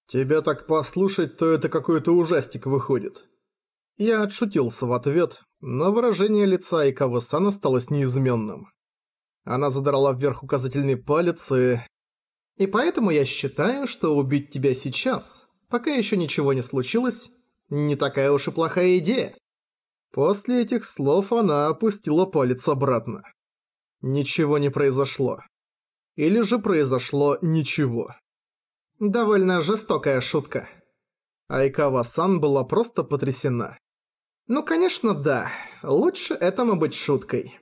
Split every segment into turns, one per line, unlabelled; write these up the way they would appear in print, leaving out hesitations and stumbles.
Тебя так послушать, то это какой-то ужастик выходит. Я отшутился в ответ, но выражение лица Айкавы-сан осталось неизменным. Она задрала вверх указательный палец и... «И поэтому я считаю, что убить тебя сейчас, пока еще ничего не случилось, не такая уж и плохая идея». После этих слов она опустила палец обратно. Ничего не произошло. Или же произошло ничего. Довольно жестокая шутка. Айкава-сан была просто потрясена. Ну, конечно, да. Лучше этому быть шуткой.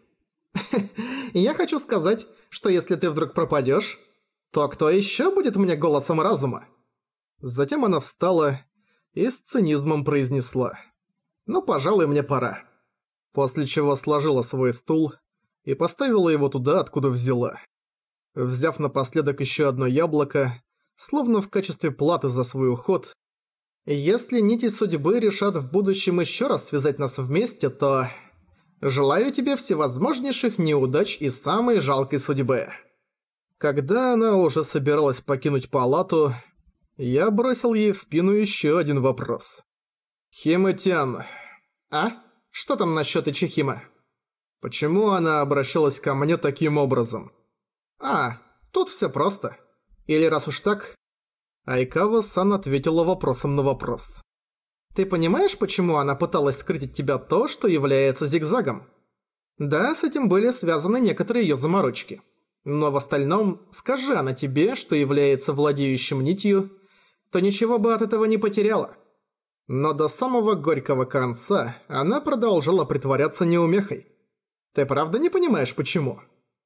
Я хочу сказать, что если ты вдруг пропадёшь, то кто ещё будет мне голосом разума? Затем она встала и с цинизмом произнесла: «Ну, пожалуй, мне пора». После чего сложила свой стул и поставила его туда, откуда взяла. Взяв напоследок ещё одно яблоко, словно в качестве платы за свой уход, «Если нити судьбы решат в будущем ещё раз связать нас вместе, то... желаю тебе всевозможнейших неудач и самой жалкой судьбы». Когда она уже собиралась покинуть палату, я бросил ей в спину ещё один вопрос. «Хима-тян, а? Что там насчёт Ичихима? Почему она обращалась ко мне таким образом?» «А, тут всё просто. Или раз уж так...» Айкава-сан ответила вопросом на вопрос. «Ты понимаешь, почему она пыталась скрыть от тебя то, что является зигзагом? Да, с этим были связаны некоторые её заморочки. Но в остальном, скажи она тебе, что является владеющим нитью, то ничего бы от этого не потеряла». Но до самого горького конца она продолжала притворяться неумехой. Ты правда не понимаешь, почему?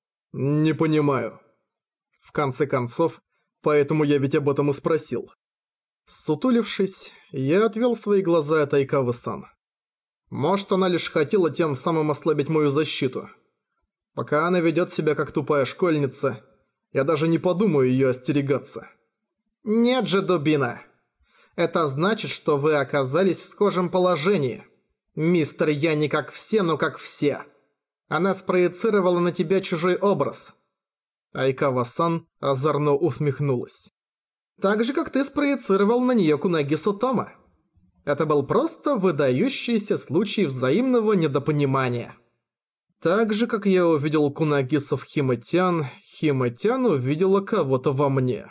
Не понимаю. В конце концов, поэтому я ведь об этом и спросил. Сутулившись, я отвел свои глаза от Айкавы-сан. Может, она лишь хотела тем самым ослабить мою защиту. Пока она ведет себя как тупая школьница, я даже не подумаю ее остерегаться. Нет же, дубина. Это значит, что вы оказались в схожем положении. Мистер, я не как все, но как все. Она спроецировала на тебя чужой образ. Айкава-сан озорно усмехнулась. Так же, как ты спроецировал на неё Кунагису Тома. Это был просто выдающийся случай взаимного недопонимания. Так же, как я увидел Кунагису в Хима-тян, Хима-тян увидела кого-то во мне.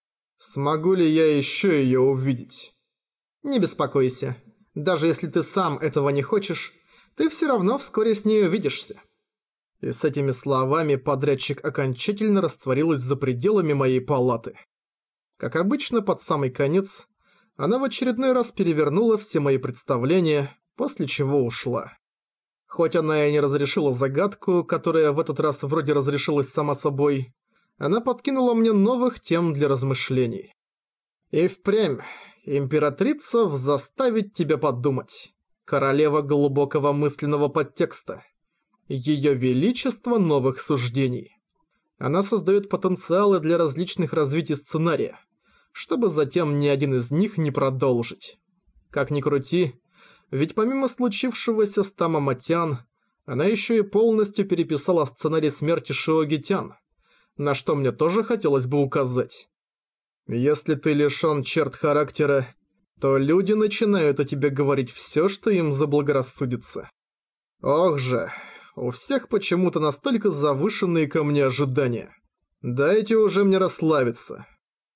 Смогу ли я ещё её увидеть? Не беспокойся. Даже если ты сам этого не хочешь, ты всё равно вскоре с ней увидишься. И с этими словами подрядчик окончательно растворилась за пределами моей палаты. Как обычно, под самый конец, она в очередной раз перевернула все мои представления, после чего ушла. Хоть она и не разрешила загадку, которая в этот раз вроде разрешилась сама собой, она подкинула мне новых тем для размышлений. И впрямь, императрица заставит тебя подумать. Королева глубокого мысленного подтекста. Её величество новых суждений. Она создает потенциалы для различных развитий сценария, чтобы затем ни один из них не продолжить. Как ни крути, ведь помимо случившегося с Тамаматян, она ещё и полностью переписала сценарий смерти Шиоги-тян, на что мне тоже хотелось бы указать. Если ты лишён черт характера, то люди начинают о тебе говорить всё, что им заблагорассудится. Ох же, у всех почему-то настолько завышенные ко мне ожидания. Дайте уже мне расслабиться.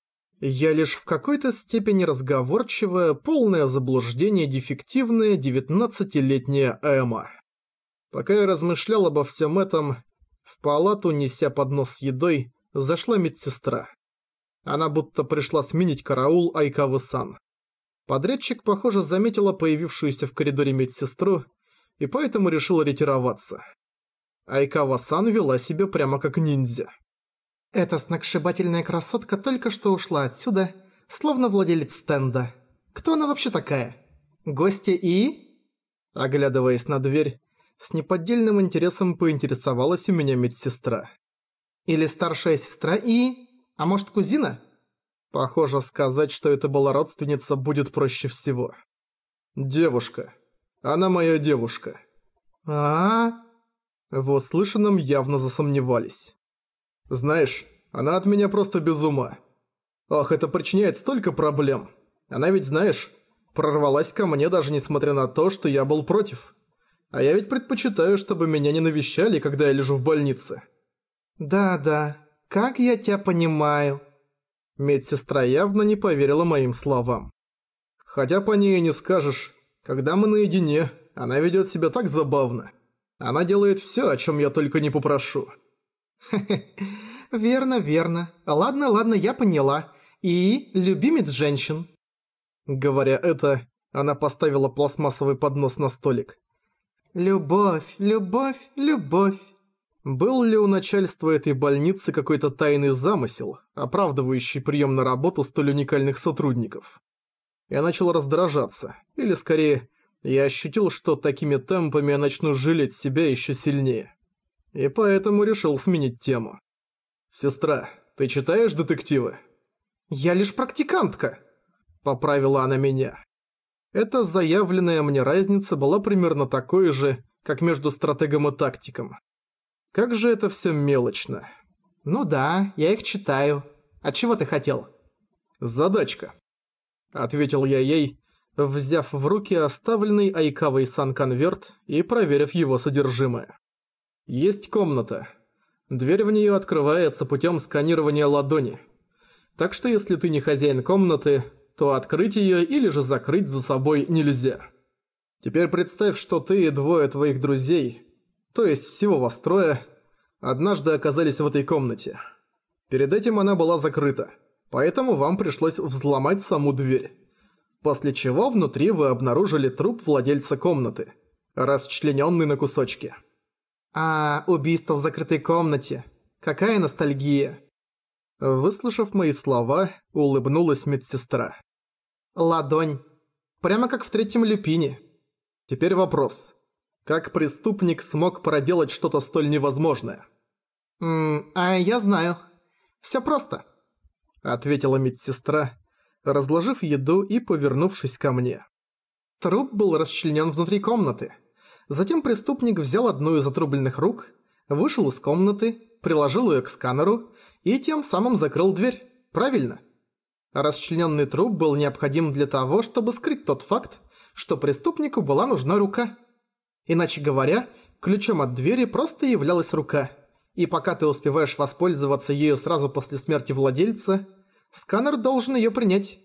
Я лишь в какой-то степени разговорчивая, полное заблуждение дефективная 19-летняя Эмма. Пока я размышлял обо всем этом, в палату, неся поднос с едой, зашла медсестра. Она будто пришла сменить караул Айкавы-сан. Подрядчик, похоже, заметила появившуюся в коридоре медсестру и поэтому решила ретироваться. Айкава-сан вела себя прямо как ниндзя. Эта сногсшибательная красотка только что ушла отсюда, словно владелец стенда. Кто она вообще такая? Гостья И? Оглядываясь на дверь, с неподдельным интересом поинтересовалась у меня медсестра. Или старшая сестра И? А может, кузина? Похоже, сказать, что это была родственница, будет проще всего. Девушка. Она моя девушка. А-а-а? В услышанном явно засомневались. Знаешь, она от меня просто без ума. Ох, это причиняет столько проблем. Она ведь, знаешь, прорвалась ко мне даже несмотря на то, что я был против. А я ведь предпочитаю, чтобы меня не навещали, когда я лежу в больнице. Да-да, как я тебя понимаю. Медсестра явно не поверила моим словам. Хотя по ней и не скажешь, когда мы наедине, она ведет себя так забавно. Она делает все, о чем я только не попрошу. Хе-хе, верно, верно. Ладно, ладно, я поняла. И любимец женщин. Говоря это, она поставила пластмассовый поднос на столик. Любовь, любовь, любовь. Был ли у начальства этой больницы какой-то тайный замысел, оправдывающий прием на работу столь уникальных сотрудников? Я начал раздражаться, или скорее, я ощутил, что такими темпами я начну жалеть себя еще сильнее. И поэтому решил сменить тему. «Сестра, ты читаешь детективы?» «Я лишь практикантка», — поправила она меня. Эта заявленная мне разница была примерно такой же, как между стратегом и тактиком. Как же это все мелочно. Ну да, я их читаю. А чего ты хотел? Задачка. Ответил я ей, взяв в руки оставленный Айкавой-сан конверт и проверив его содержимое. Есть комната. Дверь в нее открывается путем сканирования ладони. Так что если ты не хозяин комнаты, то открыть ее или же закрыть за собой нельзя. Теперь представь, что ты и двое твоих друзей, то есть всего вас трое, однажды оказались в этой комнате. Перед этим она была закрыта, поэтому вам пришлось взломать саму дверь. После чего внутри вы обнаружили труп владельца комнаты, расчлененный на кусочки. А, убийство в закрытой комнате. Какая ностальгия. Выслушав мои слова, улыбнулась медсестра. Ладонь. Прямо как в третьем люпине. Теперь вопрос. Как преступник смог проделать что-то столь невозможное? Я знаю. Всё просто. Ответила медсестра, разложив еду и повернувшись ко мне. Труп был расчленен внутри комнаты. Затем преступник взял одну из отрубленных рук, вышел из комнаты, приложил ее к сканеру и тем самым закрыл дверь. Правильно? Расчлененный труп был необходим для того, чтобы скрыть тот факт, что преступнику была нужна рука. Иначе говоря, ключом от двери просто являлась рука. И пока ты успеваешь воспользоваться ею сразу после смерти владельца, сканер должен ее принять.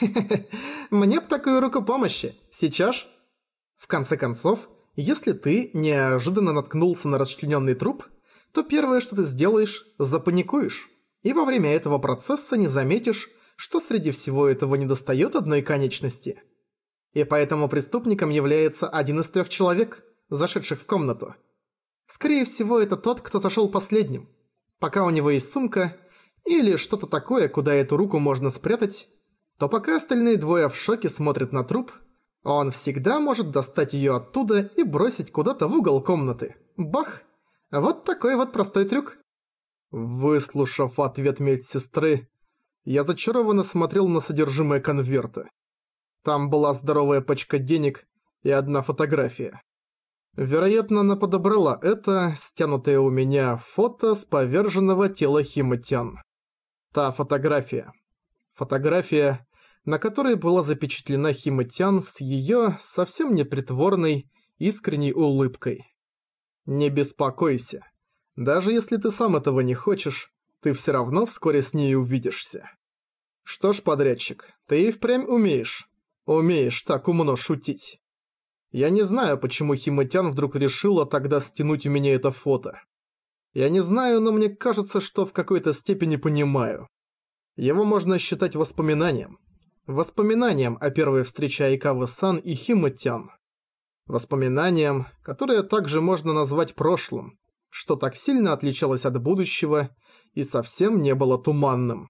Мне б такую руку помощи. Сейчас? В конце концов, если ты неожиданно наткнулся на расчлененный труп, то первое, что ты сделаешь, запаникуешь. И во время этого процесса не заметишь, что среди всего этого недостает одной конечности. И поэтому преступником является один из 3 человек, зашедших в комнату. Скорее всего, это тот, кто зашел последним. Пока у него есть сумка или что-то такое, куда эту руку можно спрятать, то пока остальные двое в шоке смотрят на труп, он всегда может достать ее оттуда и бросить куда-то в угол комнаты. Бах! Вот такой вот простой трюк. Выслушав ответ медсестры, я зачарованно смотрел на содержимое конверта. Там была здоровая пачка денег и одна фотография. Вероятно, она подобрала это, стянутое у меня фото с поверженного тела Химатян. Та фотография. Фотография, на которой была запечатлена Химатян с её совсем непритворной, искренней улыбкой. Не беспокойся. Даже если ты сам этого не хочешь, ты всё равно вскоре с ней увидишься. Что ж, подрядчик, ты и впрямь умеешь. Умеешь так умно шутить. Я не знаю, почему Химатян вдруг решила тогда стянуть у меня это фото. Я не знаю, но мне кажется, что в какой-то степени понимаю. Его можно считать воспоминанием. Воспоминанием о первой встрече Айкавы-сан и Химатян. Воспоминанием, которое также можно назвать прошлым, что так сильно отличалось от будущего и совсем не было туманным.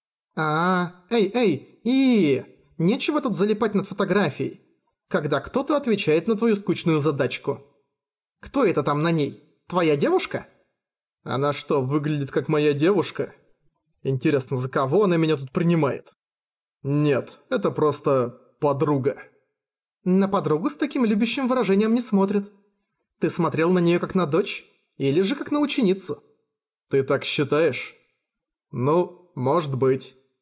Нечего тут залипать над фотографией, когда кто-то отвечает на твою скучную задачку. Кто это там на ней? Твоя девушка? Она что, выглядит как моя девушка? Интересно, за кого она меня тут принимает? Нет, это просто подруга. На подругу с таким любящим выражением не смотрят. Ты смотрел на нее как на дочь? Или же как на ученицу? Ты так считаешь? Ну, может быть.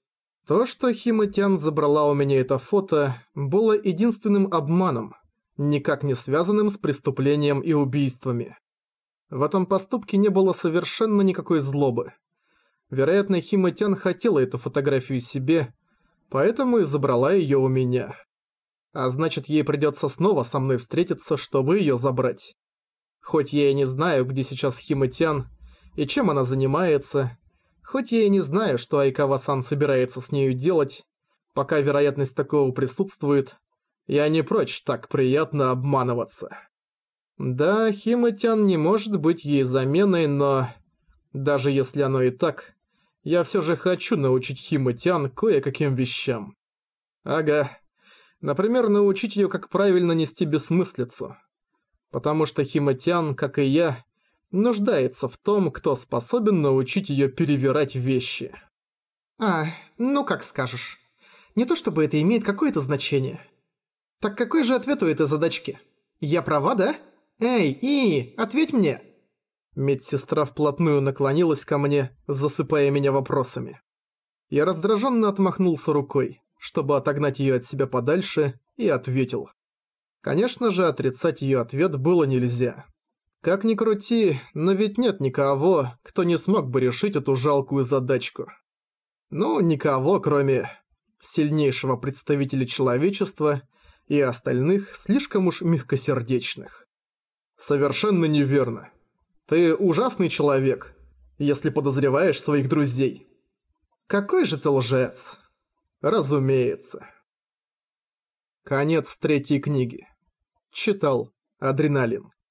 То, что Хима-тян забрала у меня это фото, было единственным обманом, никак не связанным с преступлением и убийствами. В этом поступке не было совершенно никакой злобы. Вероятно, Хима-тян хотела эту фотографию себе, поэтому и забрала её у меня. А значит, ей придётся снова со мной встретиться, чтобы её забрать. Хоть я и не знаю, где сейчас Хима-тян и чем она занимается, хоть я и не знаю, что Айкава-сан собирается с нею делать, пока вероятность такого присутствует, я не прочь так приятно обманываться. Да, Хима-тян не может быть ей заменой, но... даже если оно и так, я всё же хочу научить Хима-тян кое-каким вещам. Ага. Например, научить её, как правильно нести бессмыслицу. Потому что Хима-тян, как и я, нуждается в том, кто способен научить её перевирать вещи. Ну как скажешь. Не то чтобы это имеет какое-то значение. Так какой же ответ у этой задачки? Я права, да? Эй, ответь мне! Медсестра вплотную наклонилась ко мне, засыпая меня вопросами. Я раздраженно отмахнулся рукой, чтобы отогнать её от себя подальше, и ответил. Конечно же, отрицать её ответ было нельзя. Как ни крути, но ведь нет никого, кто не смог бы решить эту жалкую задачку. Ну, никого, кроме сильнейшего представителя человечества и остальных слишком уж мягкосердечных. Совершенно неверно. Ты ужасный человек, если подозреваешь своих друзей. Какой же ты лжец. Разумеется. Конец 3 книги. Читал Адреналин.